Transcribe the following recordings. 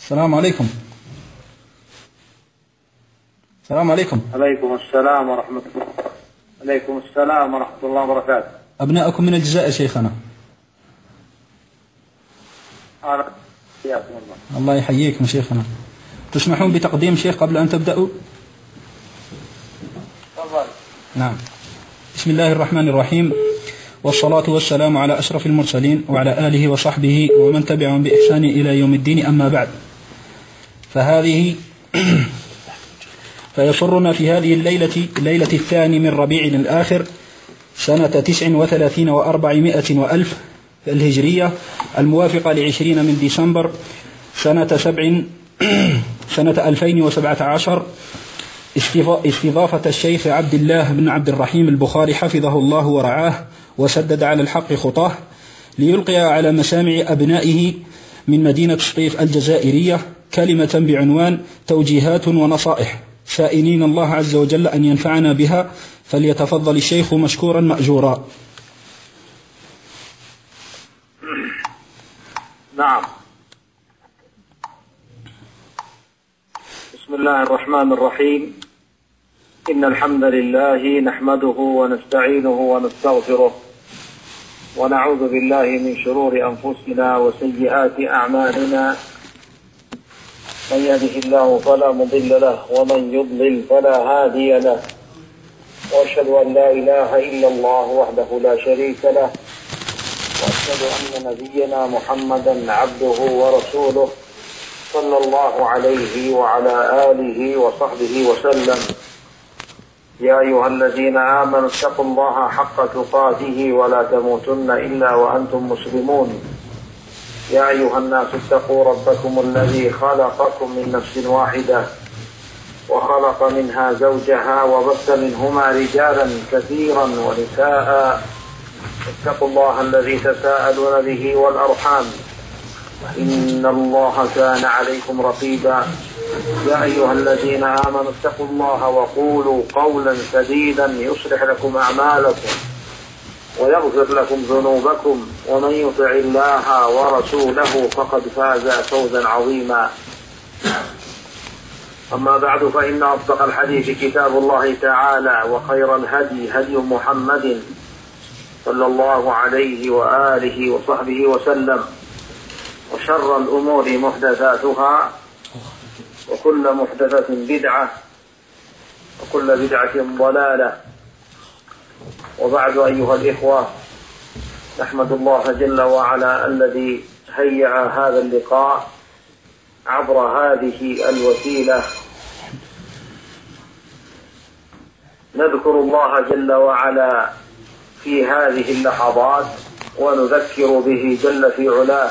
السلام عليكم. السلام عليكم. عليكم السلام ورحمة الله. عليكم السلام ورحمة الله وبركاته. أبناءكم من الجزائر شيخنا. الله يحييكم شيخنا. تسمحون بتقديم شيخ قبل أن تبدأوا؟ تفضل. نعم. بسم الله الرحمن الرحيم، والصلاة والسلام على أشرف المرسلين وعلى آله وصحبه ومن تبعهم بإحسان إلى يوم الدين، أما بعد. فيسرنا في هذه الليلة الثاني من ربيع الآخر سنة 39 و400 وألف الهجرية، الموافقة ل20 من ديسمبر سنة 2017، استضافة الشيخ عبد الله بن عبد الرحيم البخاري حفظه الله ورعاه وسدد على الحق خطاه، ليلقي على مسامع أبنائه من مدينة سطيف الجزائرية كلمة بعنوان توجيهات ونصائح، سائلين الله عز وجل أن ينفعنا بها، فليتفضل الشيخ مشكورا مأجورا. نعم. بسم الله الرحمن الرحيم. إن الحمد لله نحمده ونستعينه ونستغفره، ونعوذ بالله من شرور أنفسنا وسيئات أعمالنا، من يهده الله فلا مضل له ومن يضلل فلا هادي له، وأشهد أن لا إله إلا الله وحده لا شريك له، وأشهد أن نبينا محمدا عبده ورسوله صلى الله عليه وعلى آله وصحبه وسلم. يا أيها الذين آمنوا اتقوا الله حق تقاته ولا تموتن إلا وأنتم مسلمون. يا أيها الناس اتقوا ربكم الذي خلقكم من نفس واحدة وخلق منها زوجها وبث منهما رجالا كثيرا ونساء، اتقوا الله الذي تساءلون به والأرحام، إن الله كان عليكم رقيبا. يا أيها الذين آمنوا اتقوا الله وقولوا قولا سديدا يصلح لكم أعمالكم ويغفر لكم ذنوبكم، ومن يطع الله ورسوله فقد فاز فوزا عظيما. أما بعد، فإن أصدق الحديث كتاب الله تعالى، وخير الهدي هدي محمد صلى الله عليه وآله وصحبه وسلم، وشر الأمور محدثاتها، وكل محدثة بدعة، وكل بدعة ضلالة. وبعد، أيها الإخوة، نحمد الله جل وعلا الذي هيأ هذا اللقاء عبر هذه الوسيلة، نذكر الله جل وعلا في هذه اللحظات ونذكر به جل في علاه.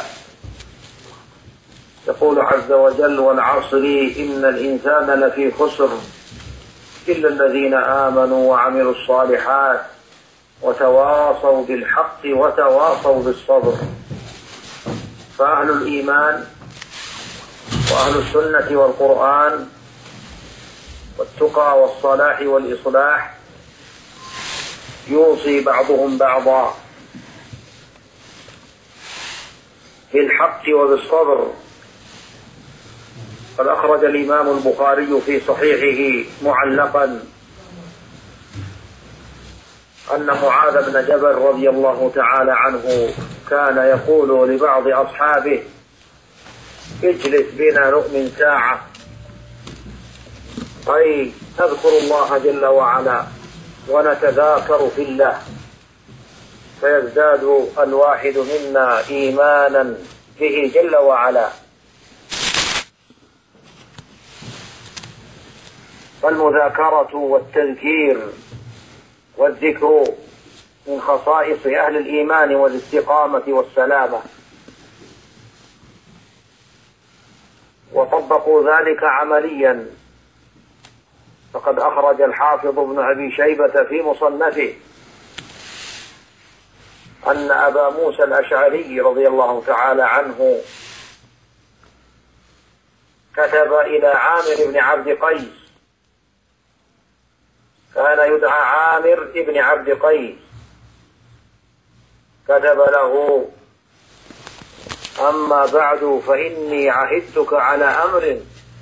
يقول عز وجل: والعصر إن الإنسان لفي خسر إلا الذين آمنوا وعملوا الصالحات وتواصوا بالحق وتواصوا بالصبر. فأهل الإيمان وأهل السنة والقرآن والتقى والصلاح والإصلاح يوصي بعضهم بعضا بالحق وبالصبر. قد أخرج الإمام البخاري في صحيحه معلقا أن معاذ بن جبل رضي الله تعالى عنه كان يقول لبعض أصحابه: اجلس بنا نؤمن ساعة، أي نذكر الله جل وعلا ونتذاكر في الله، فيزداد الواحد منا إيمانا به جل وعلا. فالمذاكرة والتذكير والذكر من خصائص أهل الإيمان والاستقامة والسلامة، وطبقوا ذلك عمليا. فقد أخرج الحافظ ابن أبي شيبة في مصنفه أن أبا موسى الأشعري رضي الله تعالى عنه كتب إلى عامر بن عبد قيس، كان يدعى عامر بن عبد قيس، كتب له أما بعد فإني عهدتك على أمر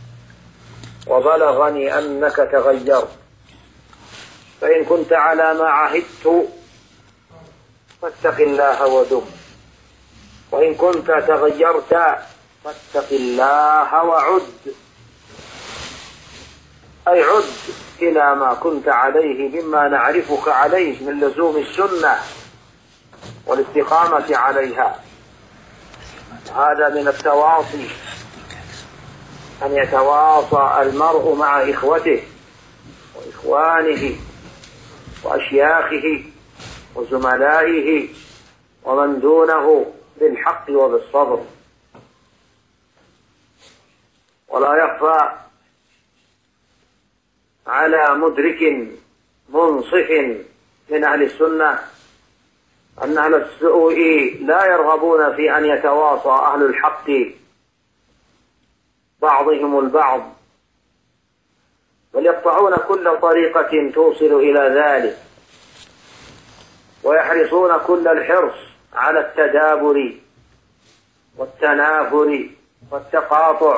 وبلغني أنك تغيرت، فإن كنت على ما عهدت فاتق الله ودم، وإن كنت تغيرت فاتق الله وعد، أي عد إلى ما كنت عليه مما نعرفك عليه من لزوم السنة والاستقامة عليها. هذا من التواصي، أن يتواصى المرء مع إخوته وإخوانه وأشياخه وزملائه ومن دونه بالحق وبالصبر. ولا يخفى على مدرك منصف من أهل السنة أن أهل السوء لا يرغبون في أن يتواصى أهل الحق بعضهم البعض، بل يقطعون كل طريقة توصل إلى ذلك، ويحرصون كل الحرص على التدابر والتنافر والتقاطع.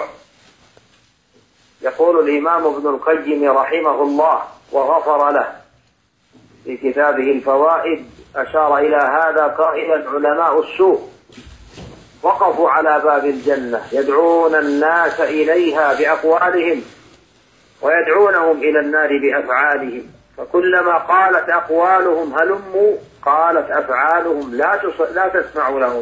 يقول الإمام ابن القيم رحمه الله وغفر له في كتابه الفوائد، أشار إلى هذا قائلا: علماء السوء وقفوا على باب الجنة يدعون الناس إليها بأقوالهم ويدعونهم إلى النار بأفعالهم، فكلما قالت أقوالهم هلموا قالت أفعالهم لا تسمع لهم.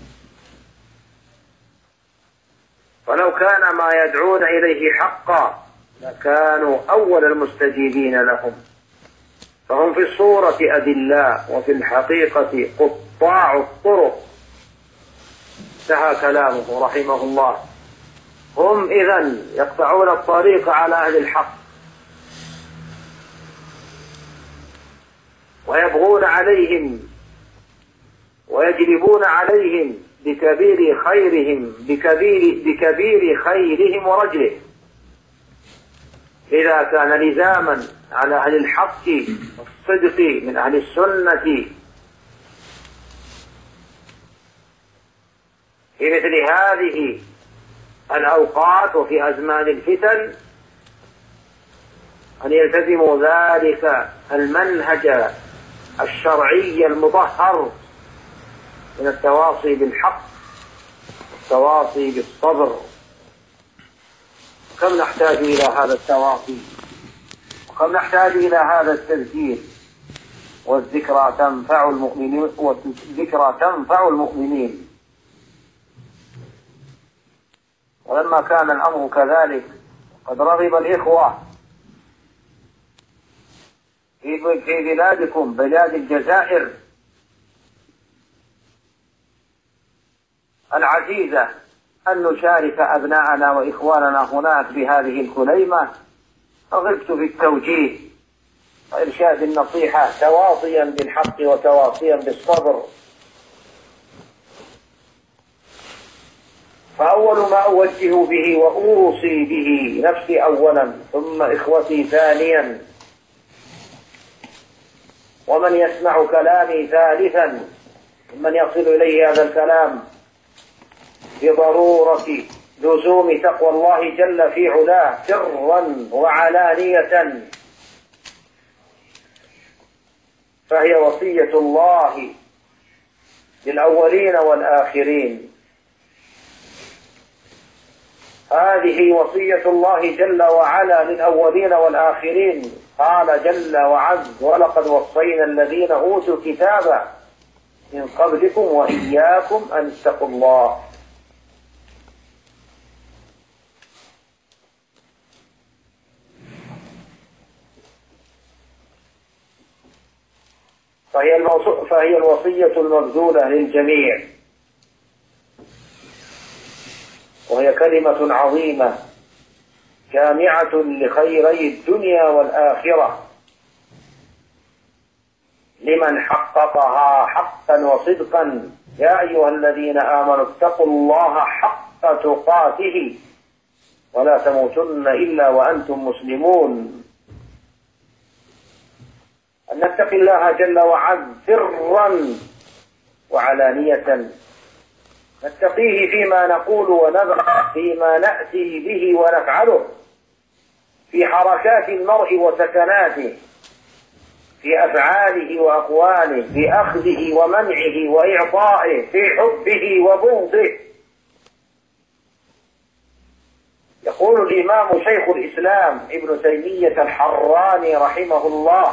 فلو كان ما يدعون إليه حقا لكانوا أول المستجيبين لهم، فهم في الصورة أدلاء وفي الحقيقة قطاع الطرق. انتهى كلامه رحمه الله. هم إذن يقطعون الطريق على أهل الحق ويبغون عليهم ويجلبون عليهم بكبير خيرهم ورجله، إذا كان لزاما على أهل الحق والصدق من أهل السنة في مثل هذه الأوقات وفي أزمان الفتن أن يلتزموا ذلك المنهج الشرعي المطهر من التواصي بالحق والتواصي بالصبر. كم نحتاج إلى هذا التواصي، وكم نحتاج إلى هذا التذكير، والذكرى تنفع المؤمنين. ولما كان الأمر كذلك قد رغب الإخوة في بلادكم بلاد الجزائر العزيزة أن نشارك أبناءنا وإخواننا هناك بهذه الكليمة، رغبت في التوجيه وإرشاد النصيحة تواصيا بالحق وتواصيا بالصبر. فأول ما أوجه به وأوصي به نفسي أولا ثم إخوتي ثانيا، ومن يسمع كلامي ثالثا، من يصل إليه هذا الكلام بضرورة لزوم تقوى الله جل في علاه سرا وعلانية، فهي وصية الله للأولين والآخرين. هذه وصية الله جل وعلا للأولين والآخرين. قال جل وعز: ولقد وصينا الذين أوتوا الكتاب من قبلكم وإياكم أن اتقوا الله. فهي الوصية المبذولة للجميع، وهي كلمة عظيمة جامعة لخيري الدنيا والآخرة لمن حققها حقا وصدقا. يا أيها الذين آمنوا اتقوا الله حق تقاته ولا تموتن إلا وأنتم مسلمون. أن نتقي الله جل وعز سرا وعلانية، نتقيه فيما نقول ونفعل، فيما نأتي به ونفعله، في حركات المرء وسكناته، في أفعاله وأقواله، في أخذه ومنعه وإعطائه، في حبه وبغضه. يقول الإمام شيخ الإسلام ابن تيمية الحراني رحمه الله: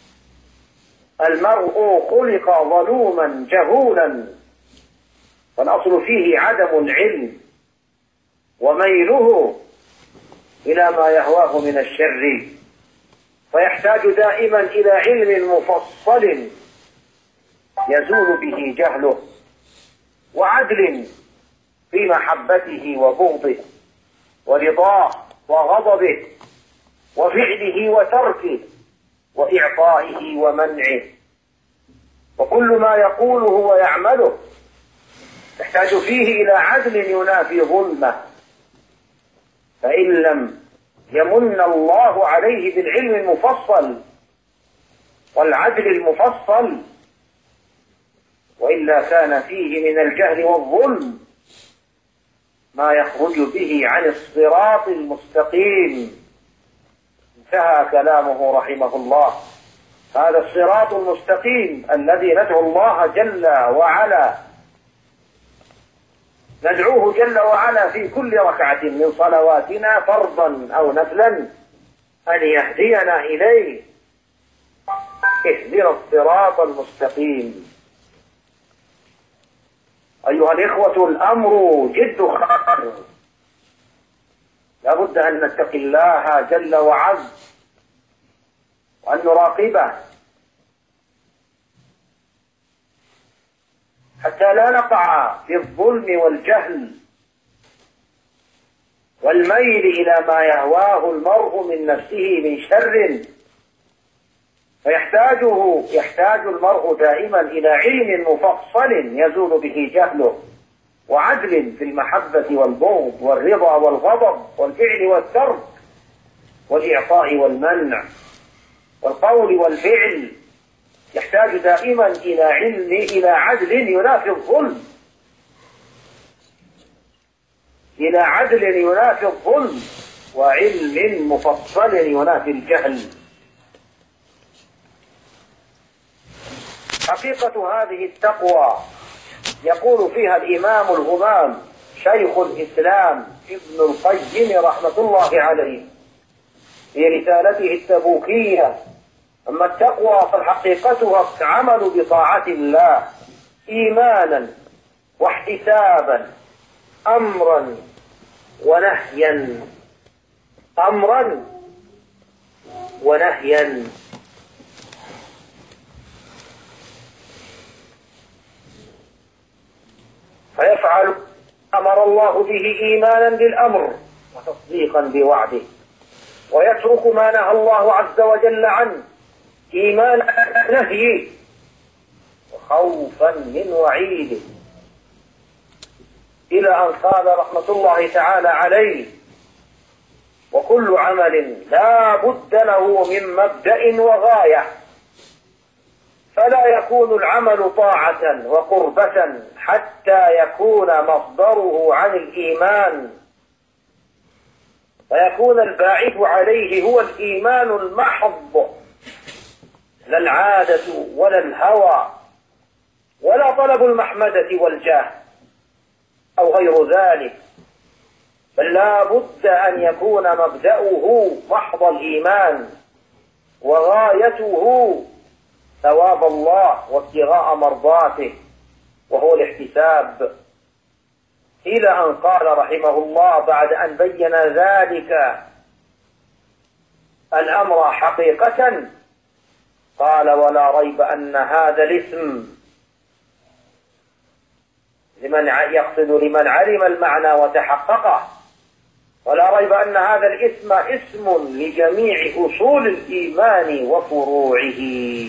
المرء خلق ظلوما جهولا، فالأصل فيه عدم العلم وميله إلى ما يهواه من الشر، فيحتاج دائما إلى علم مفصل يزول به جهله، وعدل في محبته وبغضه ورضاه وغضبه وفعله وتركه وإعطائه ومنعه، وكل ما يقوله ويعمله يحتاج فيه إلى عدل ينافي ظلمه، فإن لم يمن الله عليه بالعلم المفصل والعدل المفصل وإلا كان فيه من الجهل والظلم ما يخرج به عن الصراط المستقيم. انتهى كلامه رحمه الله. هذا الصراط المستقيم الذي ندعو الله جل وعلا، ندعوه جل وعلا في كل ركعة من صلواتنا فرضا أو نفلا أن يهدينا إليه. اهدنا الصراط المستقيم. أيها الإخوة، الأمر جد خطير، لا بد أن نتقي الله جل وعز وأن نراقبه حتى لا نقع في الظلم والجهل والميل إلى ما يهواه المرء من نفسه من شر، فيحتاج المرء دائما إلى علم مفصل يزول به جهله، وعدل في المحبة والبغض والرضا والغضب والفعل والترك والإعطاء والمنع والقول والفعل. يحتاج دائما إلى عدل ينافي الظلم، إلى عدل ينافي الظلم، وعلم مفصل ينافي الجهل. حقيقة هذه التقوى يقول فيها الإمام الهمام شيخ الإسلام ابن القيم رحمة الله عليه في رسالته التبوكية: أما التقوى فحقيقتها العمل بطاعة الله إيمانا واحتسابا، أمرا ونهيا، أمرا ونهيا. فيفعل أمر الله به إيمانا بالأمر وتصديقا بوعده، ويترك ما نهى الله عز وجل عنه إيمانا بالنهي وخوفا من وعيده، إلى أن قال رحمة الله تعالى عليه: وكل عمل لا بد له من مبدأ وغاية، فلا يكون العمل طاعة وقربة حتى يكون مصدره عن الإيمان، فيكون الباعث عليه هو الإيمان المحض، لا العادة ولا الهوى ولا طلب المحمدة والجاه أو غير ذلك، بل لا بد أن يكون مبدأه محض الإيمان وغايته ثواب الله وابتغاء مرضاته وهو الاحتساب. إلى أن قال رحمه الله بعد أن بين ذلك الأمر حقيقة قال: ولا ريب أن هذا الاسم لمن علم المعنى وتحققه، ولا ريب أن هذا الاسم اسم لجميع أصول الإيمان وفروعه.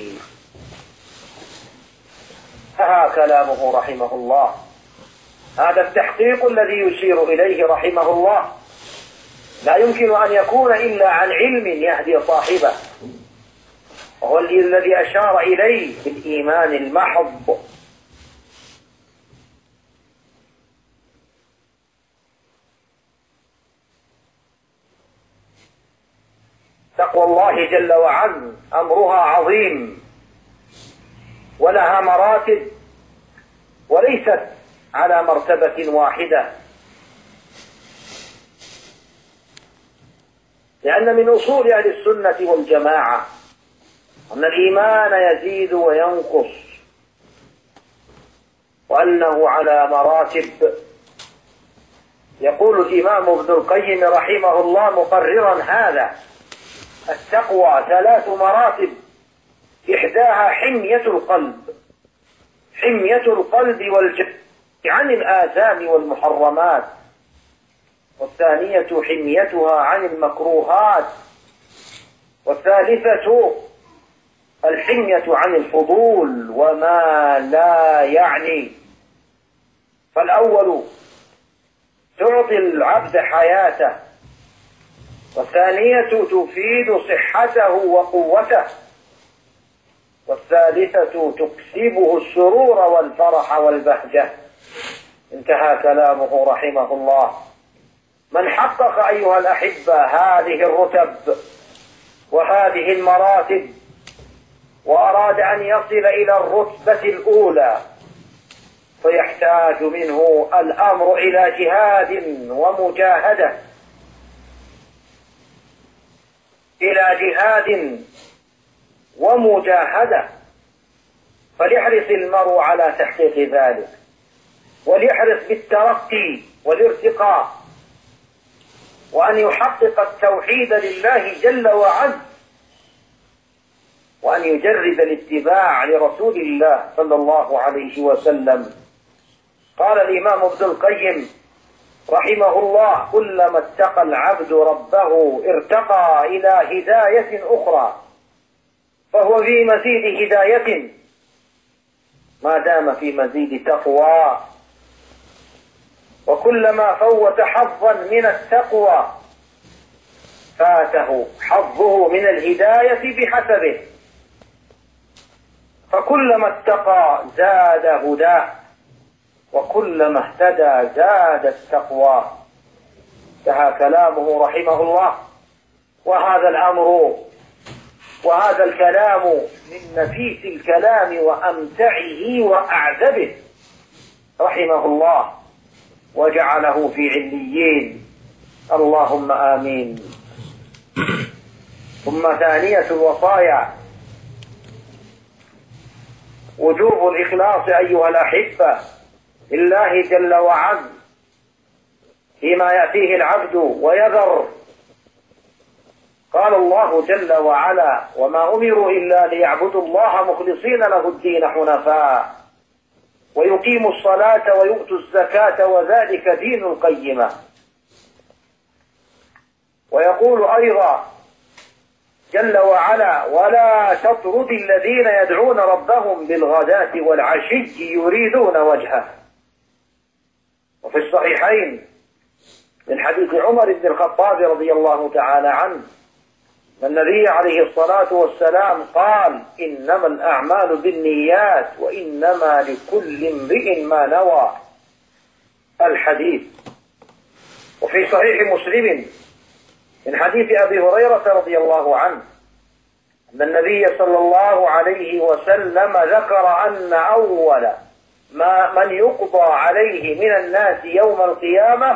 ها كلامه رحمه الله. هذا التحقيق الذي يشير إليه رحمه الله لا يمكن أن يكون إلا عن علم يهدي صاحبه، وهو الذي أشار إليه بالإيمان المحض. تقوى الله جل وعلا أمرها عظيم ولها مراتب وليست على مرتبة واحدة، لأن من أصول أهل السنة والجماعة أن الإيمان يزيد وينقص، وأنه على مراتب. يقول الإمام ابن القيم رحمه الله مقررا هذا: التقوى 3 مراتب، إحداها حمية القلب، حمية القلب والجسد عن الآثام والمحرمات، والثانية حميتها عن المكروهات، والثالثة الحمية عن الفضول وما لا يعني. فالأول تعطي العبد حياته، والثانية تفيد صحته وقوته، والثالثة تكسبه السرور والفرح والبهجة. انتهى كلامه رحمه الله. من حقق أيها الأحبة هذه الرتب وهذه المراتب وأراد أن يصل إلى الرتبة الأولى فيحتاج منه الأمر إلى جهاد ومجاهدة، إلى جهاد ومجاهدة، فليحرص المرء على تحقيق ذلك، وليحرص بالترقي والارتقاء، وأن يحقق التوحيد لله جل وعلا، وأن يجرد الاتباع لرسول الله صلى الله عليه وسلم. قال الإمام ابن القيم رحمه الله: كلما اتقى العبد ربه ارتقى إلى هداية أخرى، فهو في مزيد هداية ما دام في مزيد تقوى، وكلما فوت حظا من التقوى فاته حظه من الهداية بحسبه، فكلما اتقى زاد هداه، وكلما اهتدى زاد التقوى. انتهى كلامه رحمه الله. وهذا الأمر وهذا الكلام من نفيس الكلام وأمتعه وأعذبه رحمه الله، وجعله في عليين، اللهم آمين. ثم ثانية الوصايا وجوب الإخلاص أيها الأحبة لله جل وعلا فيما يأتيه العبد ويذر. قال الله جل وعلا: وما أمروا إلا ليعبدوا الله مخلصين له الدين حنفاء ويقيموا الصلاة ويؤتوا الزكاة وذلك دين القيمة. ويقول أيضا جل وعلا: ولا تطرد الذين يدعون ربهم بالغداة والعشي يريدون وجهه. وفي الصحيحين من حديث عمر بن الخطاب رضي الله تعالى عنه النبي عليه الصلاة والسلام قال: إنما الأعمال بالنيات وإنما لكل امرئ ما نوى. الحديث. وفي صحيح مسلم من حديث أبي هريرة رضي الله عنه أن النبي صلى الله عليه وسلم ذكر أن أول من يقضى عليه من الناس يوم القيامة،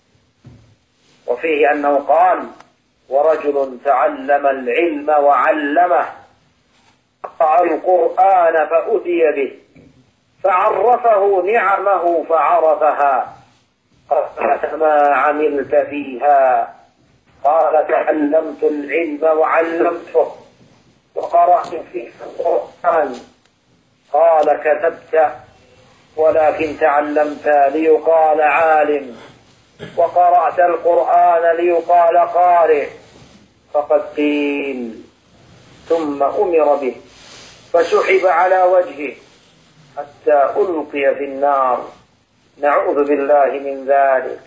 وفيه أنه قال: ورجل تعلم العلم وعلمه، قرأ القرآن فأتي به فعرفه نعمه فعرفها، قال: ما عملت فيها؟ قال: تعلمت العلم وعلمته وقرأت فيه القرآن. قال: كذبت، ولكن تعلمت ليقال عالم، وقرأت القرآن ليقال قارئ. فقد قيل. ثم أمر به فسحب على وجهه حتى ألقي في النار، نعوذ بالله من ذلك.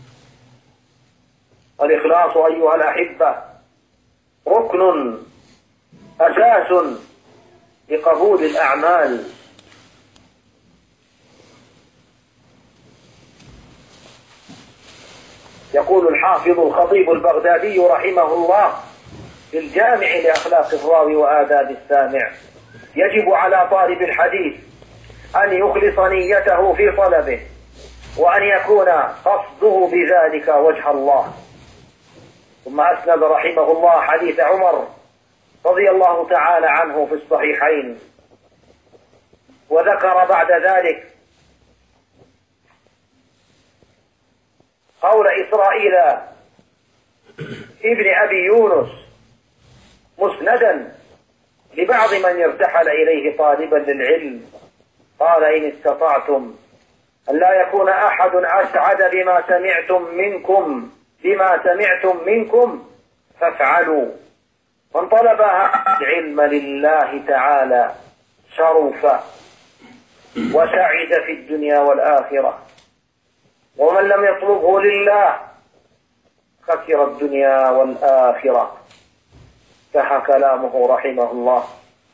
والإخلاص أيها الأحبة ركن أساس لقبول الأعمال. يقول الحافظ الخطيب البغدادي رحمه الله الجامع لأخلاق الراوي وآداب السامع. يجب على طالب الحديث أن يخلص نيته في طلبه، وأن يكون قصده بذلك وجه الله. ثم أسند رحمه الله حديث عمر رضي الله تعالى عنه في الصحيحين، وذكر بعد ذلك قول إسرائيل ابن أبي يونس مسندا لبعض من ارتحل إليه طالبا للعلم، قال: إن استطعتم أن لا يكون أحد أسعد بما سمعتم منكم فافعلوا. من طلب العلم لله تعالى شرف وسعد في الدنيا والآخرة، ومن لم يطلبه لله خسر الدنيا والآخرة. انتهى كلامه رحمه الله.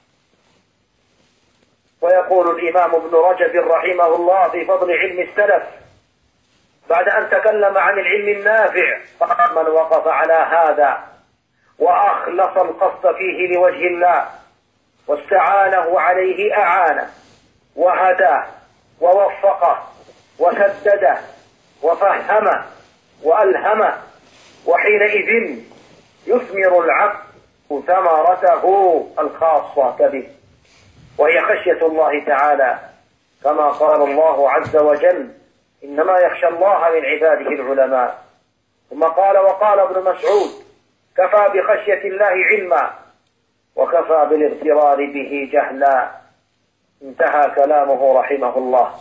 ويقول الإمام ابن رجب رحمه الله في فضل علم السلف بعد أن تكلم عن العلم النافع: من وقف على هذا وأخلص القصد فيه لوجه الله واستعانه عليه أعانه وهداه ووفقه وسدده وفهمه وألهمه، وحينئذ يثمر العبد ثمرته الخاصة به، وهي خشية الله تعالى، كما قال الله عز وجل: إنما يخشى الله من عباده العلماء. ثم قال: وقال ابن مسعود: كفى بخشية الله علما وكفى بالاغترار به جهلا. انتهى كلامه رحمه الله.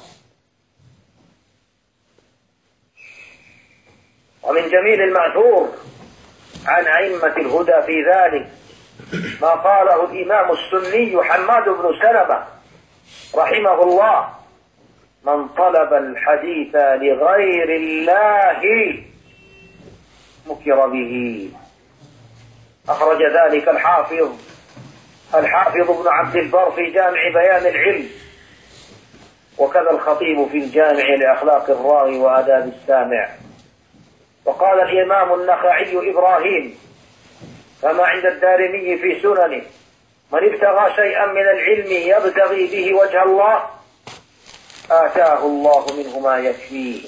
ومن جميل المأثور عن أئمة الهدى في ذلك ما قاله الإمام السني حماد بن سلمة رحمه الله: من طلب الحديث لغير الله مكر به. أخرج ذلك الحافظ ابن عبد البر في جامع بيان العلم، وكذا الخطيب في الجامع لأخلاق الراوي وآداب السامع. وقال الإمام النخعي إبراهيم كما عند الدارمي في سننه: من ابتغى شيئا من العلم يبتغي به وجه الله آتاه الله منه ما يكفيه.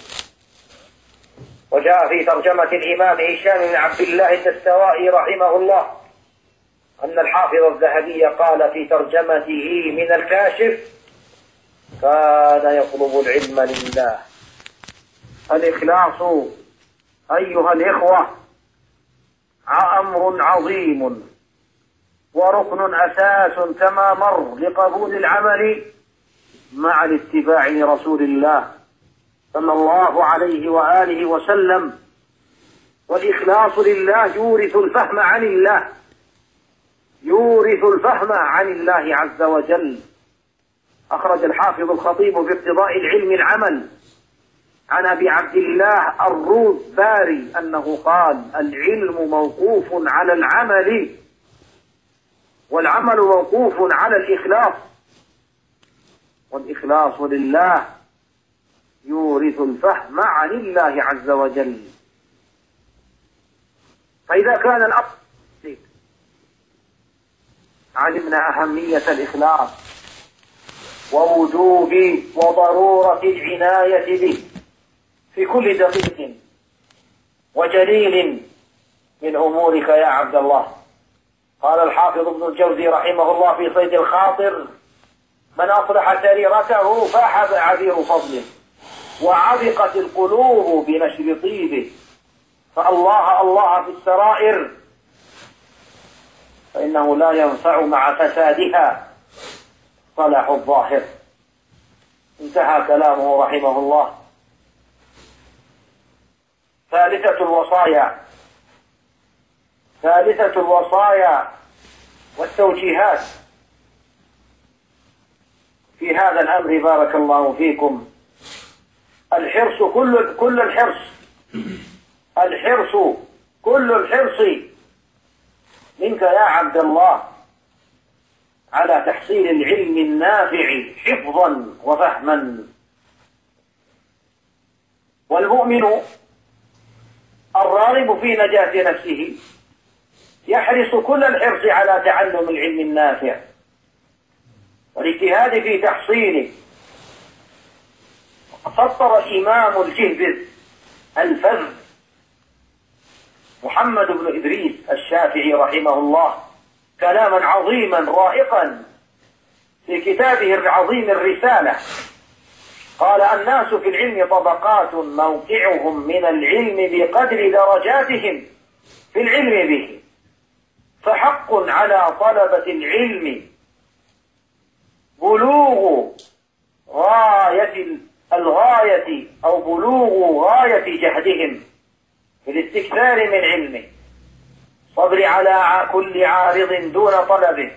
وجاء في ترجمة الإمام هشام بن عبد الله الدستوائي رحمه الله أن الحافظ الذهبي قال في ترجمته من الكاشف: كان يطلب العلم لله. الإخلاص أيها الإخوة أمر عظيم وركن أساس كما مر لقبول العمل مع الاتباع لرسول الله صلى الله عليه وآله وسلم. والإخلاص لله يورث الفهم عن الله عز وجل. أخرج الحافظ الخطيب في اقتضاء العلم العمل عن أبي عبد الله الروذباري أنه قال: العلم موقوف على العمل، والعمل موقوف على الإخلاص، والإخلاص لله يورث الفهم عن الله عز وجل. فإذا كان الأمر علمنا أهمية الإخلاص ووجوب وضرورة العناية به في كل دقيق وجليل من أمورك يا عبد الله. قال الحافظ ابن الجوزي رحمه الله في صيد الخاطر: من أصلح سريرته فاح عبير فضله، وعبقت القلوب بنشر طيبه، فالله الله في السرائر، فإنه لا ينفع مع فسادها صلاح الظاهر. انتهى كلامه رحمه الله. ثالثة الوصايا والتوجيهات في هذا الأمر بارك الله فيكم: الحرص كل الحرص منك يا عبد الله على تحصيل العلم النافع حفظا وفهما. والمؤمن الراغب في نجاة نفسه يحرص كل الحرص على تعلم العلم النافع والاجتهاد في تحصيله. سطر إمام الجهبذ الفذ محمد بن إدريس الشافعي رحمه الله كلاما عظيما رائقا في كتابه العظيم الرسالة. قال: الناس في العلم طبقات، موقعهم من العلم بقدر درجاتهم في العلم به، فحق على طلبة العلم بلوغ الغاية أو بلوغ غاية جهدهم في الاستكثار من علمه، صبر على كل عارض دون طلبه،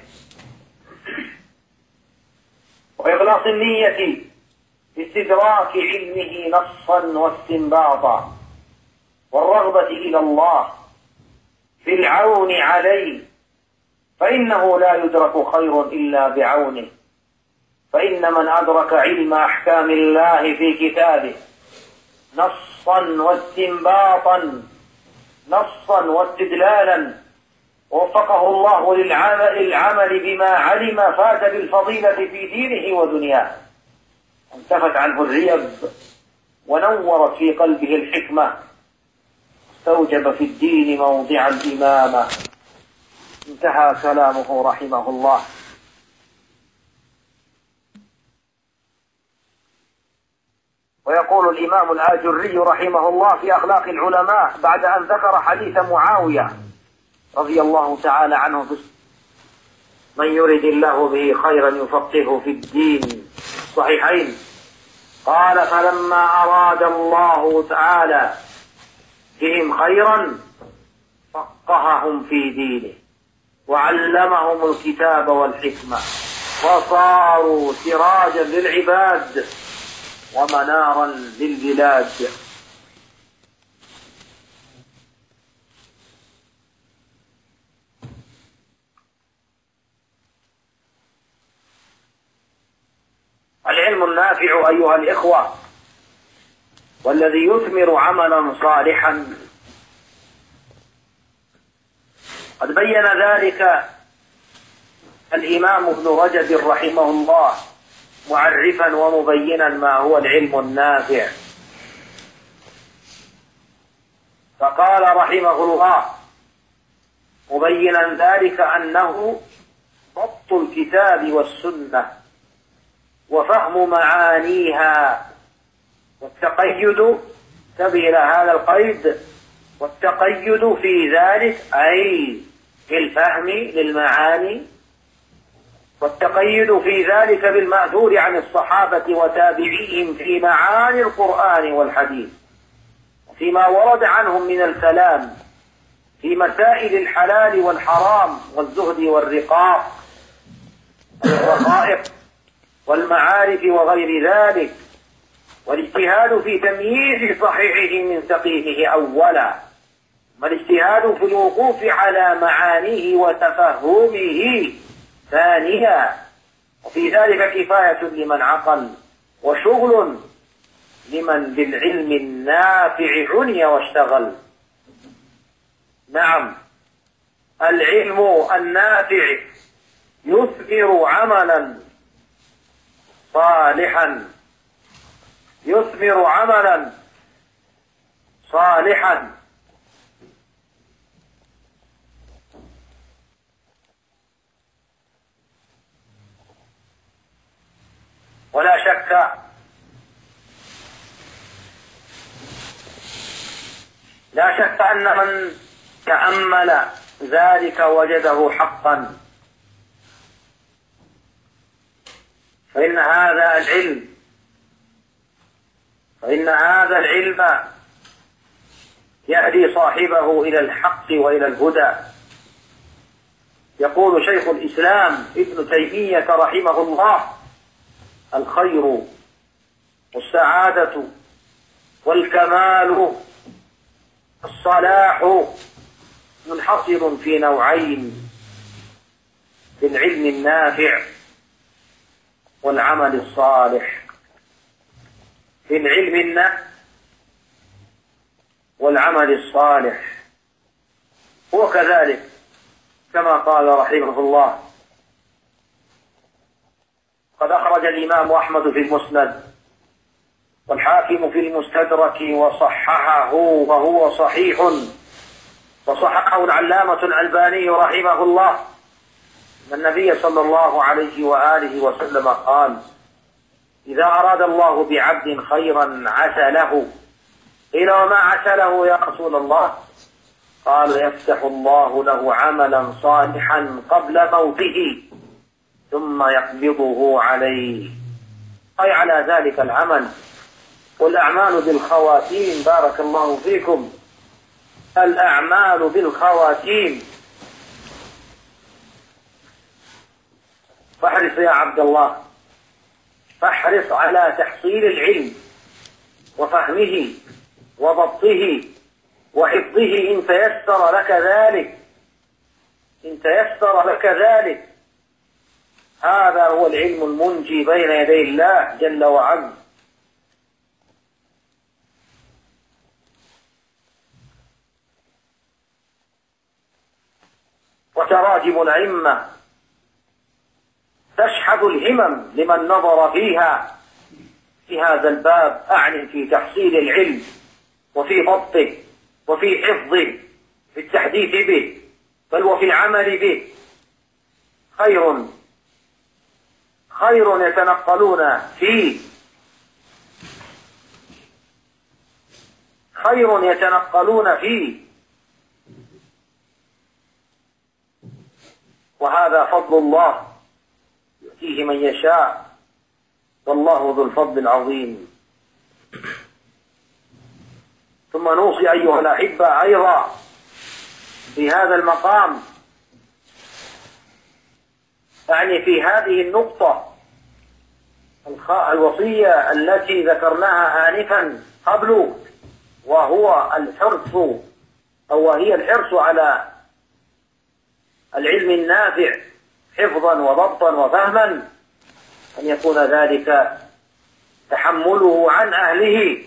وإخلاص النية في استدراك علمه نصا واستنباطا، والرغبة إلى الله في العون عليه، فإنه لا يدرك خير إلا بعونه. فإن من أدرك علم أحكام الله في كتابه نصا واستنباطا، نصا واستدلالا، ووفقه الله للعمل بما علم، فاز بالفضيلة في دينه ودنياه، انتفت عنه الريب ونورت في قلبه الحكمة، استوجب في الدين موضع الإمامة. انتهى كلامه رحمه الله. ويقول الإمام الآجري رحمه الله في أخلاق العلماء بعد أن ذكر حديث معاوية رضي الله تعالى عنه: من يرد الله به خيرا يفقهه في الدين، صحيحين. قال: فلما أراد الله تعالى بهم خيرا فقههم في دينه وعلمهم الكتاب والحكمة، وصاروا سراجا للعباد ومنارا للبلاد. العلم النافع أيها الإخوة والذي يثمر عملا صالحا، قد بين ذلك الإمام ابن رجب رحمه الله معرفا ومبينا ما هو العلم النافع، فقال رحمه الله مبينا ذلك أنه ضبط الكتاب والسنة وفهم معانيها، والتقيد، انتبه إلى هذا القيد، والتقيد في ذلك أي في الفهم للمعاني، والتقيد في ذلك بالمأثور عن الصحابة وتابعيهم في معاني القرآن والحديث، وفيما ورد عنهم من الكلام في مسائل الحلال والحرام والزهد والرقائق والمعارف وغير ذلك، والاجتهاد في تمييز صحيحه من سقيمه أولا، والاجتهاد في الوقوف على معانيه وتفهمه ثانيا، وفي ذلك كفاية لمن عقل وشغل لمن بالعلم النافع عني واشتغل. نعم، العلم النافع يثمر عملا صالحا، يثمر عملا صالحا، ولا شك أن من تأمل ذلك وجده حقا، فإن هذا العلم يهدي صاحبه إلى الحق وإلى الهدى. يقول شيخ الإسلام ابن تيمية رحمه الله: الخير والسعادة والكمال الصلاح منحصر في نوعين: في العلم النافع والعمل الصالح. في العلم النافع والعمل الصالح. هو كذلك كما قال رحمه الله. قد أخرج الإمام أحمد في المسند والحاكم في المستدرك وصححه وهو صحيح، وصححه العلامة الألباني رحمه الله، أن النبي صلى الله عليه وآله وسلم قال: إذا أراد الله بعبد خيرا عسله. قيل: وما عسله يا رسول الله؟ قال: يفتح الله له عملا صالحا قبل موته ثم يقبضه عليه، أي على ذلك العمل. والأعمال بالخواتيم. بارك الله فيكم. الأعمال بالخواتيم. فاحرص يا عبد الله، فاحرص على تحصيل العلم وفهمه وضبطه وحفظه إن تيسر لك ذلك، إن تيسر لك ذلك. هذا هو العلم المنجي بين يدي الله جل وعلا. وتراجم الأئمة تشحذ الهمم لمن نظر فيها في هذا الباب، أعني في تحصيل العلم وفي ضبطه وفي حفظه، في التحديث به، بل وفي العمل به. خير يتنقلون فيه، خير يتنقلون فيه، وهذا فضل الله يؤتيه من يشاء، والله ذو الفضل العظيم. ثم نوصي أيها الأحبة أيضا في هذا المقام، يعني في هذه النقطة الوصية التي ذكرناها آنفا قبل، وهو الحرص، أو وهي الحرص على العلم النافع حفظا وضبطا وفهما، أن يكون ذلك تحمله عن أهله.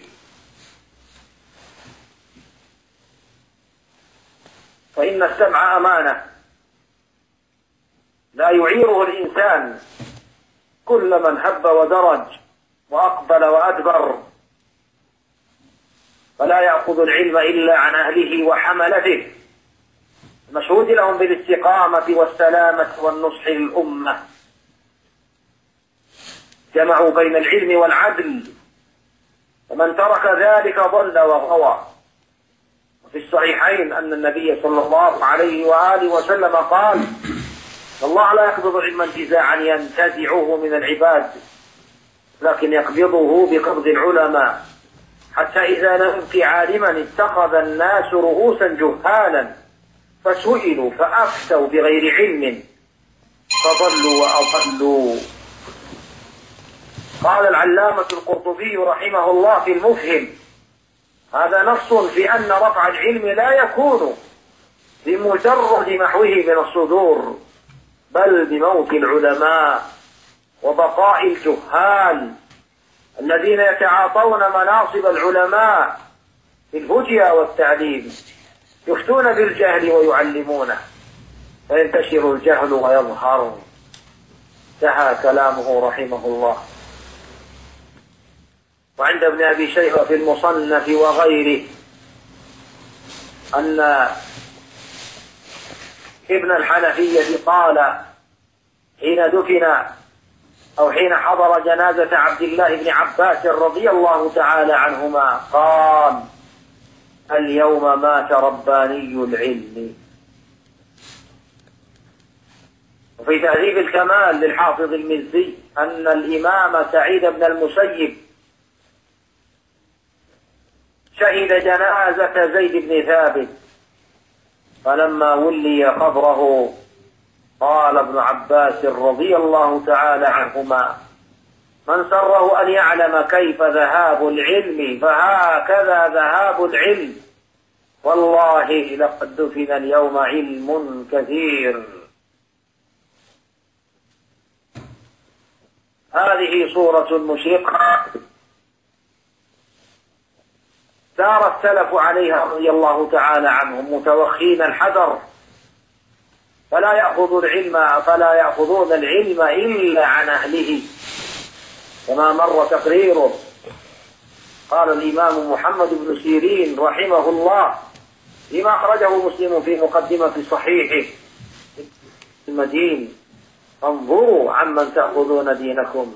فإن السمع أمانة لا يعيره الإنسان كل من هب ودرج وأقبل وأدبر، فلا يأخذ العلم إلا عن أهله وحملته المشهود لهم بالاستقامة والسلامة والنصح للأمة. جمعوا بين العلم والعدل، ومن ترك ذلك ضل وغوى. وفي الصحيحين أن النبي صلى الله عليه وآله وسلم قال: الله لا يقبض العلم انتزاعا ينتزعه من العباد، لكن يقبضه بقبض العلماء، حتى إذا لم يبق عالما اتخذ الناس رؤوسا جهالا فسئلوا فأفتوا بغير علم فضلوا وأضلوا. قال العلامة القرطبي رحمه الله في المفهم: هذا نص في أن رفع العلم لا يكون بمجرد محوه من الصدور، بل بموت العلماء وبقاء الجهال الذين يتعاطون مناصب العلماء في الهدية والتعليم، يفتون بالجهل ويعلمونه، فينتشر الجهل ويظهر. انتهى كلامه رحمه الله. وعند ابن أبي شيبة في المصنف وغيره أن ابن الحنفية قال حين دفن أو حين حضر جنازة عبد الله بن عباس رضي الله تعالى عنهما، قال: اليوم مات رباني العلم. وفي تهذيب الكمال للحافظ المزي أن الإمام سعيد بن المسيب شهد جنازة زيد بن ثابت، فلما ولي قبره قال ابن عباس رضي الله تعالى عنهما: من سره أن يعلم كيف ذهاب العلم فهكذا ذهاب العلم، والله لقد دفن اليوم علم كثير. هذه صورة مشرقة سار السلف عليها رضي الله تعالى عنهم متوخين الحذر فلا يأخذون العلم إلا عن أهله، كما مر تقريره. قال الإمام محمد بن سيرين رحمه الله فيما أخرجه مسلم في مقدمة صحيحه: المدين انظروا عمن تأخذون دينكم.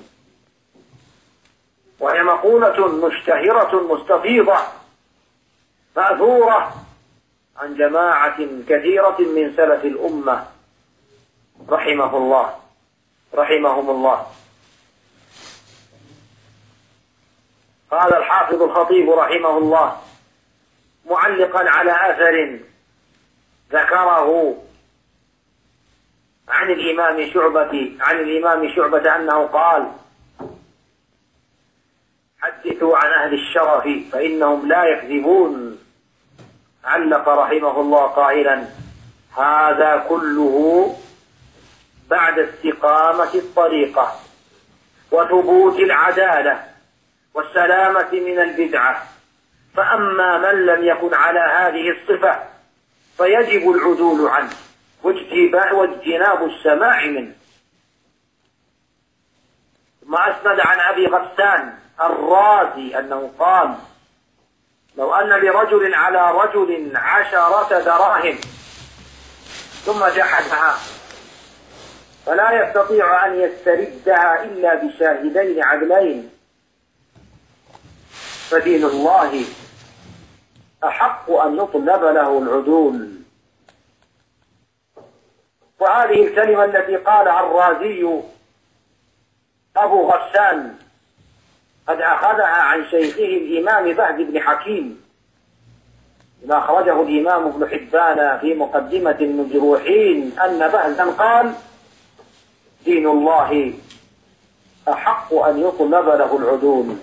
وهي مقولة مشتهرة مستفيضة مأثورة عن جماعة كثيرة من سلف الأمة رحمهم الله. قال الحافظ الخطيب رحمه الله معلقا على أثر ذكره عن الإمام شعبة أنه قال: حدثوا عن أهل الشرف فإنهم لا يكذبون. علق رحمه الله قائلا: هذا كله بعد استقامة الطريقة وثبوت العدالة والسلامة من البدعة، فأما من لم يكن على هذه الصفة فيجب العدول عنه واجتناب السماع منه. ثم أسند عن أبي غسان الرازي أنه قال: لو أن لرجل على رجل 10 دراهم ثم جحدها فلا يستطيع أن يستردها إلا بشاهدين عدلين، فدين الله أحق أن يطلب له العدول. وهذه الكلمة التي قالها الرازي أبو غسان قد أخذها عن شيخه الإمام بهز بن حكيم، ما أخرجه الإمام ابن حبان في مقدمة المجروحين أن بهزا قال: دين الله أحق أن يطلب له العدول.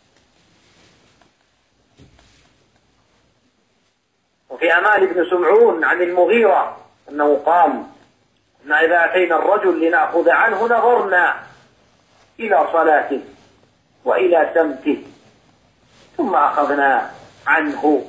وفي أمال بن سمعون عن المغيرة أنه قال: إن إذا أتينا الرجل لنأخذ عنه نظرنا إلى صلاته وإلى سمته ثم أخذنا عنه.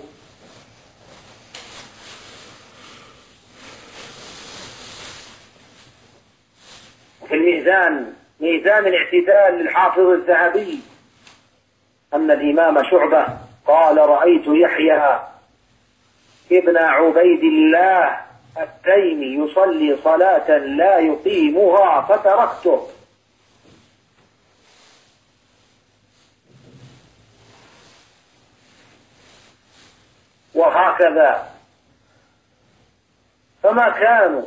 في الميزان، ميزان الاعتدال للحافظ الذهبي، أن الإمام شعبة قال: رأيت يحيى ابن عبيد الله التيمي يصلي صلاة لا يقيمها فتركته. وهكذا، فما كانوا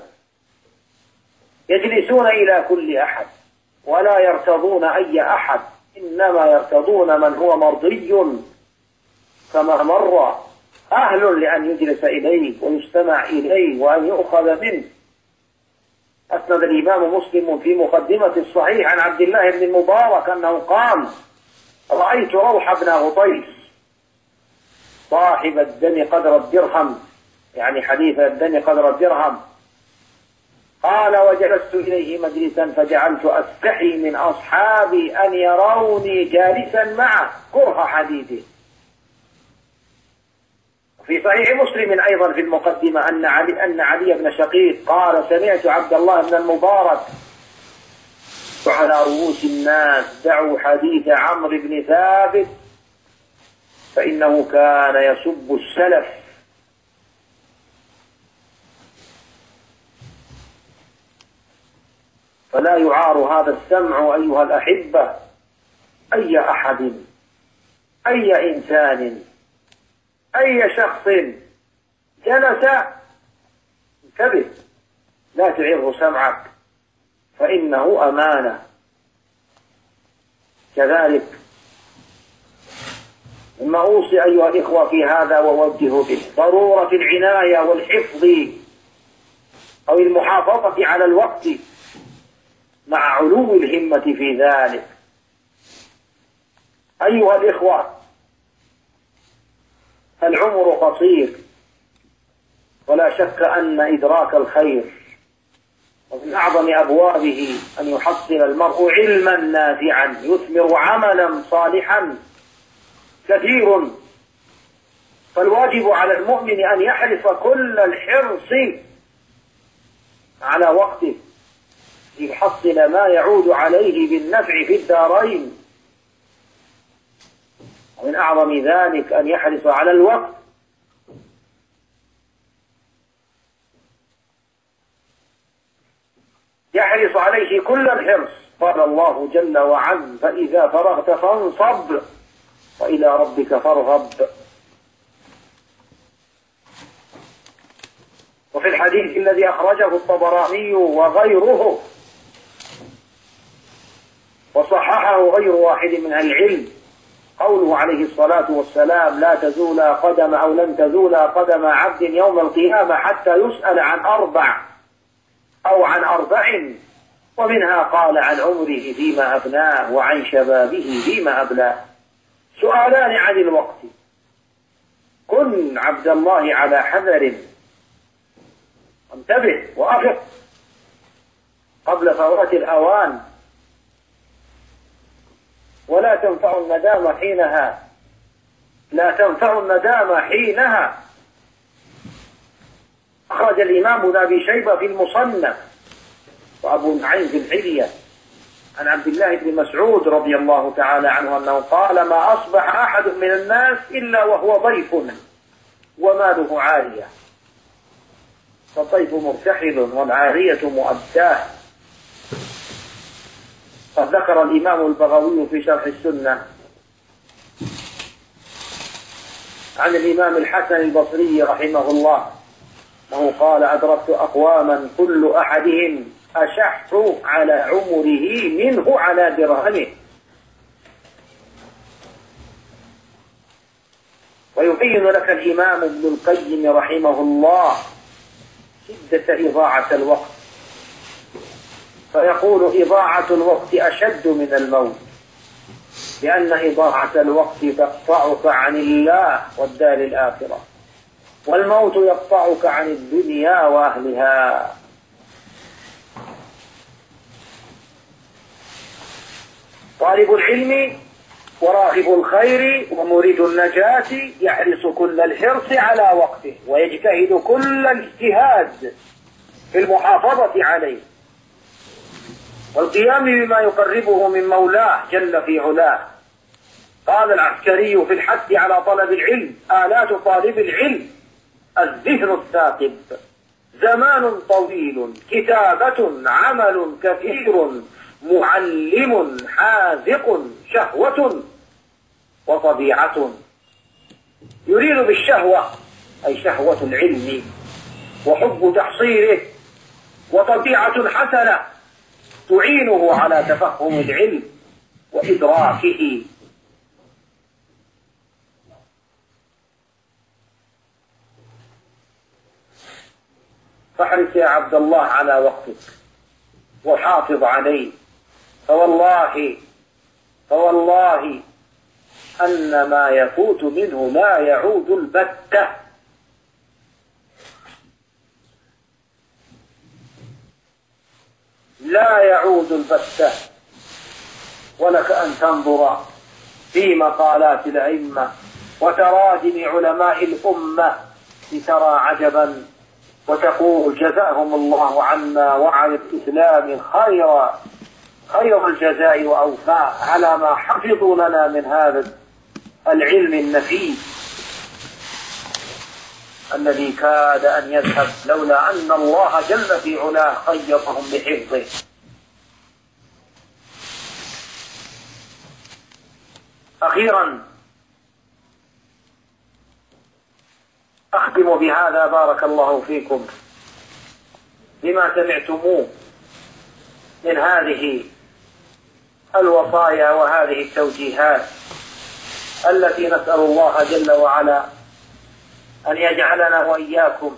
يجلسون إلى كل أحد ولا يرتضون أي أحد، إنما يرتضون من هو مرضي كما مر، أهل لأن يجلس إليه ويستمع إليه وأن يؤخذ منه. أسند الإمام مسلم في مقدمة الصحيح عن عبد الله بن المبارك أنه قال: رأيت روح بن غطيس صاحب الدم قدر الدرهم، يعني حديث الدم قدر الدرهم، قال: وجلست إليه مجلسا فجعلت أستحي من أصحابي أن يروني جالسا معه كره حديثه. في صحيح مسلم أيضا في المقدمة أن علي بن شقيق قال: سمعت عبد الله بن المبارك على رؤوس الناس دعوا حديث عمرو بن ثابت فإنه كان يسب السلف. فلا يعار هذا السمع أيها الأحبة أي أحد، أي إنسان، أي شخص جلس. انتبه، لا تعره سمعك فإنه أمانة. كذلك مما أوصي أيها الإخوة في هذا ووجه به ضرورة العناية والحفظ أو المحافظة على الوقت مع علو الهمة في ذلك. أيها الإخوة، العمر قصير، ولا شك أن إدراك الخير ومن أعظم أبوابه أن يحصل المرء علما نافعا يثمر عملا صالحا كثير. فالواجب على المؤمن أن يحرص كل الحرص على وقته ليحصل ما يعود عليه بالنفع في الدارين. ومن أعظم ذلك أن يحرص على الوقت، يحرص عليه كل الحرص. قال الله جل وعلا: فإذا فرغت فانصب وإلى ربك فارغب. وفي الحديث الذي أخرجه الطبراني وغيره وصححه غير واحد من أهل العلم قوله عليه الصلاة والسلام: لا تزول قدم أو لن تزول قدم عبد يوم القيامة حتى يسأل عن 4 أو عن 4، ومنها قال: عن عمره فيما أفناه، وعن شبابه فيما أبلاه. سؤالان عن الوقت. كن عبد الله على حذر، انتبه وأفق قبل فوات الأوان، ولا تنفع الندامة حينها، لا تنفع الندامة حينها. أخرج الإمام ابن أبي شيبة في المصنف وأبو نعيم في الحلية عن عبد الله بن مسعود رضي الله تعالى عنه أنه قال: ما أصبح أحد من الناس إلا وهو ضيف وماله عارية، فالضيف مرتحل والعارية مؤداه. قد ذكر الإمام البغوي في شرح السنة عن الإمام الحسن البصري رحمه الله أنه قال: أدركت أقواما كل أحدهم أشح على عمره منه على درهمه. ويبين لك الإمام ابن القيم رحمه الله شدة إضاعة الوقت، فيقول: إضاعة الوقت أشد من الموت، لأن إضاعة الوقت تقطعك عن الله والدار الآخرة، والموت يقطعك عن الدنيا وأهلها. طالب العلم وراغب الخير ومريد النجاة يحرص كل الحرص على وقته، ويجتهد كل الاجتهاد في المحافظة عليه والقيام بما يقربه من مولاه جل في علاه. قال العسكري في الحث على طلب العلم: آلات طالب العلم الذهن الثاقب، زمان طويل، كتابة، عمل كثير، معلم حاذق، شهوة وطبيعة. يريد بالشهوة أي شهوة العلم وحب تحصيله، وطبيعة حسنة تعينه على تفهم العلم وإدراكه. فاحرص يا عبد الله على وقتك وحافظ عليه، فوالله أن ما يفوت منه لا يعود البتة. لا يعود البتة. ولك أن تنظر في مقالات الأئمة وتراجم علماء الأمة لترى عجبا وتقول: جزاهم الله عنا وعن الإسلام خير الجزاء وأوفاه على ما حفظوا لنا من هذا العلم النفيس الذي كاد أن يذهب لولا أن الله جل في علاه خيطهم بحفظه. أخيرا أختم بهذا بارك الله فيكم بما سمعتموه من هذه الوصايا وهذه التوجيهات التي نسأل الله جل وعلا أن يجعلنا وإياكم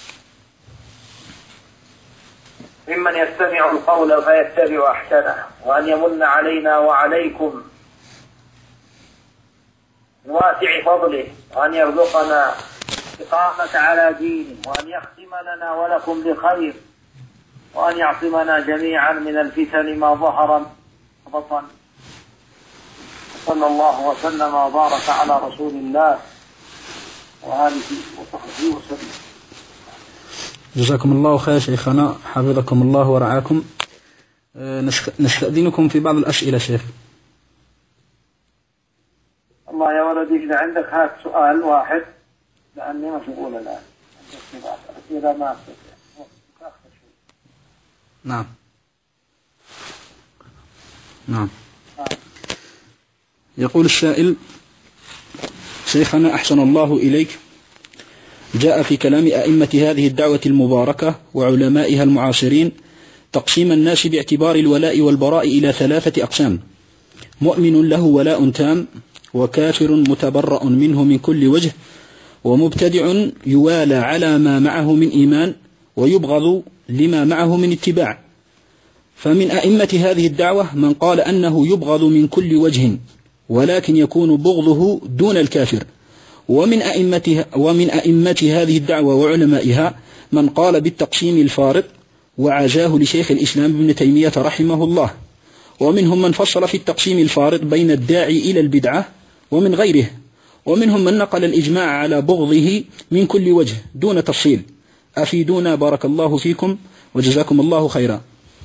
ممن يستمع القول فيتبع أحسنه، وأن يمن علينا وعليكم من واسع فضله، وأن يرزقنا إقامة على دينه، وأن يختم لنا ولكم بخير، وأن يعصمنا جميعا من الفتن ما ظهر وبطن. صلى الله وسلم وبارك على رسول الله وآله وصحبه وسلم. جزاكم الله خير شيخنا، حفظكم الله ورعاكم. نستأذنكم في بعض الأسئلة شيخ. الله يا ولدي، إذا عندك هات سؤال واحد لأني مشغول الآن. إذا ما أستطيع. نعم. نعم. يقول السائل: شيخنا أحسن الله إليك، جاء في كلام أئمة هذه الدعوة المباركة وعلمائها المعاصرين تقسيم الناس باعتبار الولاء والبراء إلى 3 أقسام: مؤمن له ولاء تام، وكافر متبرأ منه من كل وجه، ومبتدع يوالى على ما معه من إيمان ويبغض لما معه من اتباع. فمن أئمة هذه الدعوة من قال أنه يبغض من كل وجه ولكن يكون بغضه دون الكافر، ومن أئمة هذه الدعوة وعلمائها من قال بالتقسيم الفارق وعزاه لشيخ الإسلام ابن تيمية رحمه الله، ومنهم من فصل في التقسيم الفارق بين الداعي إلى البدعة ومن غيره، ومنهم من نقل الإجماع على بغضه من كل وجه دون تفصيل. أفيدونا بارك الله فيكم وجزاكم الله خيرا.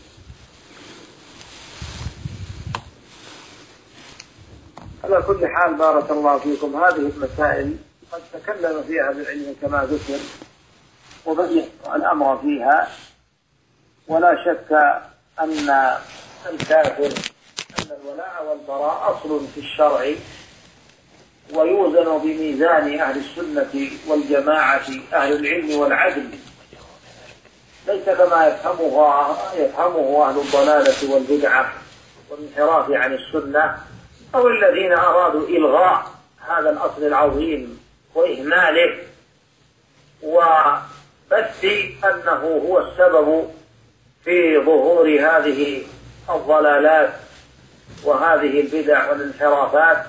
على كل حال بارك الله فيكم، هذه المسائل قد تكلم فيها بالعلم كما ذكر وبين الأمر فيها، ولا شك أن الكافر أن الولاء والبراء أصل في الشرع ويوزن بميزان أهل السنة والجماعة أهل العلم والعدل، ليس كما يفهمه أهل الضلالة والبدعة والانحراف عن السنة أو الذين أرادوا إلغاء هذا الأصل العظيم وإهماله وبث أنه هو السبب في ظهور هذه الضلالات وهذه البدع والانحرافات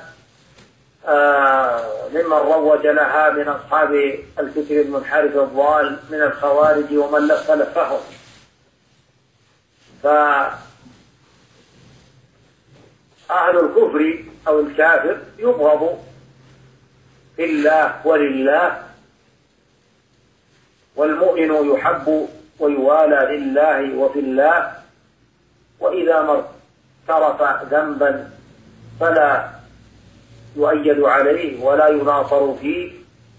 ممن روج لها من أصحاب الفكر المنحرف الضال من الخوارج ومن لفهم. فأهل الكفر أو الكافر يبغض في الله ولله، والمؤمن يحب ويوالى لله وفي الله، وإذا ما اقترف ذنبا فلا يؤيد عليه ولا يناصر فيه،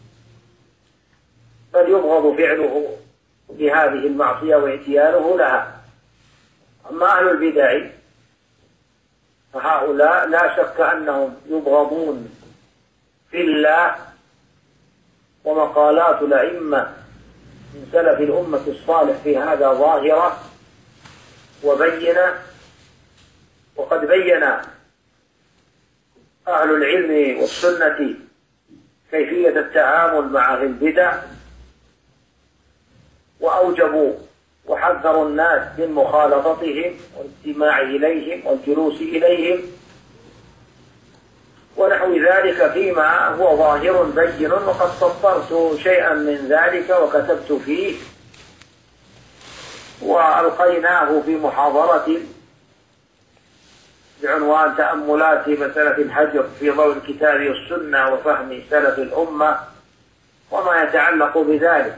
بل يبغض فعله بهذه المعصية واتيانه لها. أما أهل البدع فهؤلاء لا شك أنهم يبغضون في الله، ومقالات الأئمة من سلف الأمة الصالح في هذا ظاهرة وبينة، وقد بين أهل العلم والسنة كيفية التعامل مع أهل البدع، وأوجبوا وحذروا الناس من مخالطتهم والاستماع إليهم والجلوس إليهم ونحو ذلك فيما هو ظاهر بين، وقد سطرت شيئا من ذلك وكتبت فيه وألقيناه في محاضرة بعنوان تأملات في مسألة الهجر في ضوء الكتاب والسنة وفهم سلف الأمة وما يتعلق بذلك.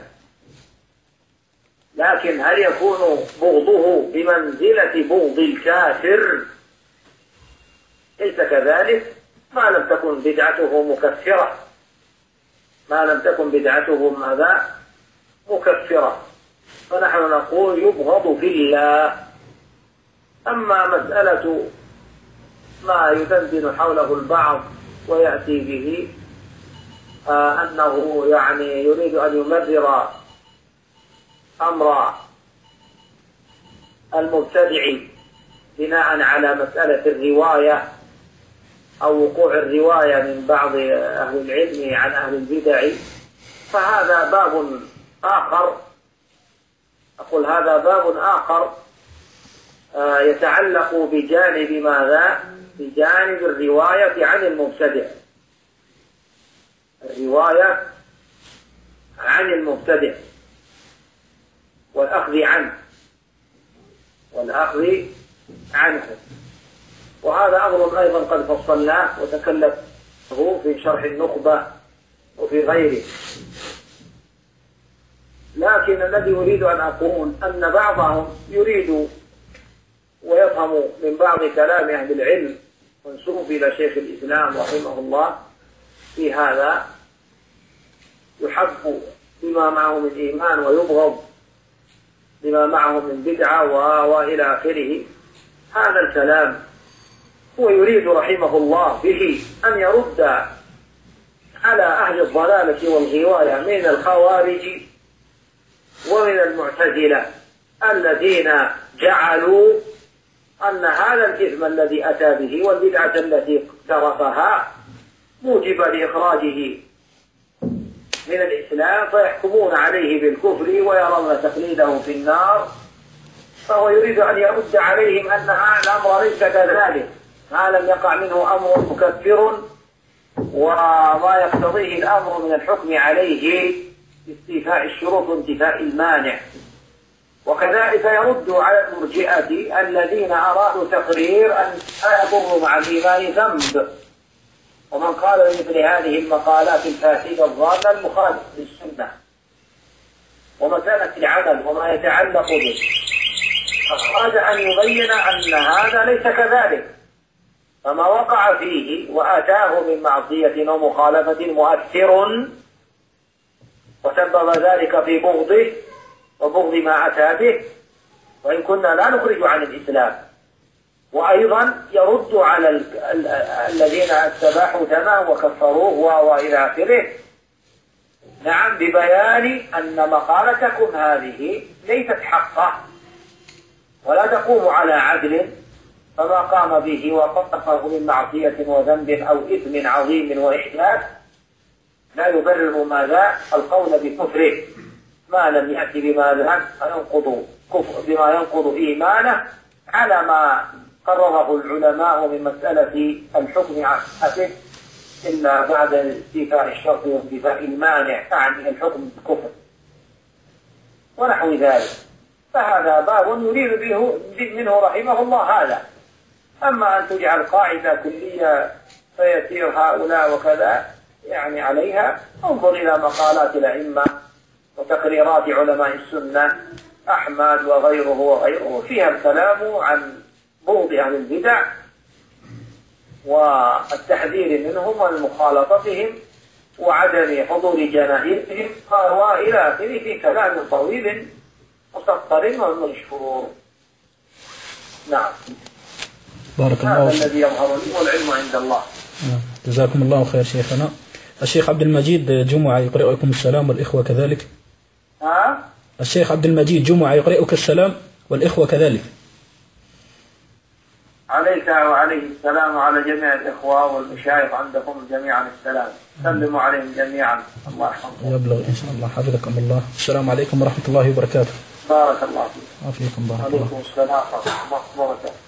لكن هل يكون بغضه بمنزلة بغض الكافر؟ ليس كذلك، ما لم تكن بدعته مكفرة، ما لم تكن بدعته ماذا؟ مكفرة. فنحن نقول يبغض في الله. أما مسألة ما يدندن حوله البعض ويأتي به أنه يعني يريد أن يمرر أمر المبتدع بناء على مسألة الرواية أو وقوع الرواية من بعض أهل العلم عن أهل البدع، فهذا باب آخر. أقول هذا باب آخر يتعلق بجانب ماذا؟ بجانب الرواية عن المبتدع، الرواية عن المبتدع والأخذ عنه، وهذا أمر أيضا قد فصلناه وتكلمه في شرح النخبة وفي غيره. ولكن الذي أريد أن أقول أن بعضهم يريد ويفهم من بعض كلام أهل العلم منسوب إلى شيخ الإسلام رحمه الله في هذا، يحب بما معه من إيمان ويبغض بما معه من بدعة وإلى آخره. هذا الكلام هو يريد رحمه الله به أن يرد على أهل الضلالة والغواية من الخوارج ومن المعتزلة الذين جعلوا أن هذا الإثم الذي أتى به والبدعة التي اقترفها موجب لإخراجه من الإسلام، فيحكمون عليه بالكفر ويرون تقليده في النار. فهو يريد أن يرد عليهم أن هذا الأمر ليس كذلك، ما لم يقع منه أمر مكفر وما يقتضيه الأمر من الحكم عليه باستيفاء الشروط وانتفاء المانع. وكذلك يرد على المرجئة الذين أرادوا تقرير أن لا يضر مع الإيمان ذنب، ومن قال بمثل هذه المقالات الفاسدة الضالة المخالف للسنة ومكانة العمل وما يتعلق به، أراد أن يبين أن هذا ليس كذلك، فما وقع فيه وأتاه من معصية ومخالفة مؤثر وسبب ذلك في بغضه وبغض ما أتى به، وإن كنا لا نخرج عن الإسلام. وأيضا يرد على الذين استباحوا دمه وكفروه وإلى آخره، نعم، ببيان أن مقالتكم هذه ليست حقه ولا تقوم على عدل، فما قام به وقطفه من معصية وذنب أو إثم عظيم وإحداث لا يبرر ماذا القول بكفره ما لم يأتي بما ينقض إيمانه، على ما قرره العلماء من مسألة الحكم عن حسب إلا بعد استيفاء الشرط وانتفاء المانع، يعني الحكم بالكفر ونحو ذلك. فهذا باب يريد منه رحمه الله هذا. أما أن تجعل قاعدة كلية فيسير هؤلاء وكذا يعني عليها، انظر إلى مقالات الأئمة وتقريرات علماء السنة أحمد وغيره فيها الكلام عن بغض أهل البدع والتحذير منهم ومخالطتهم وعدم حضور جنائزهم وإلى آخره في كلام طويل مسطر ومشهور. نعم، بارك الله هذا الذي يظهر لي والعلم عند الله. جزاكم الله خير شيخنا. الشيخ عبد المجيد جمعة يقرئكم السلام والإخوة كذلك. الشيخ عبد المجيد جمعة يقرئك السلام والإخوة كذلك. عليك وعليه السلام وعلى جميع الإخوة والمشايخ عندكم جميعا السلام، سلموا عليهم جميعا، الله يحفظكم. يبلغ إن شاء الله، حفظكم الله. السلام عليكم ورحمة الله وبركاته. بارك الله فيك. وفيكم بارك الله. عليكم السلام ورحمة الله وبركاته.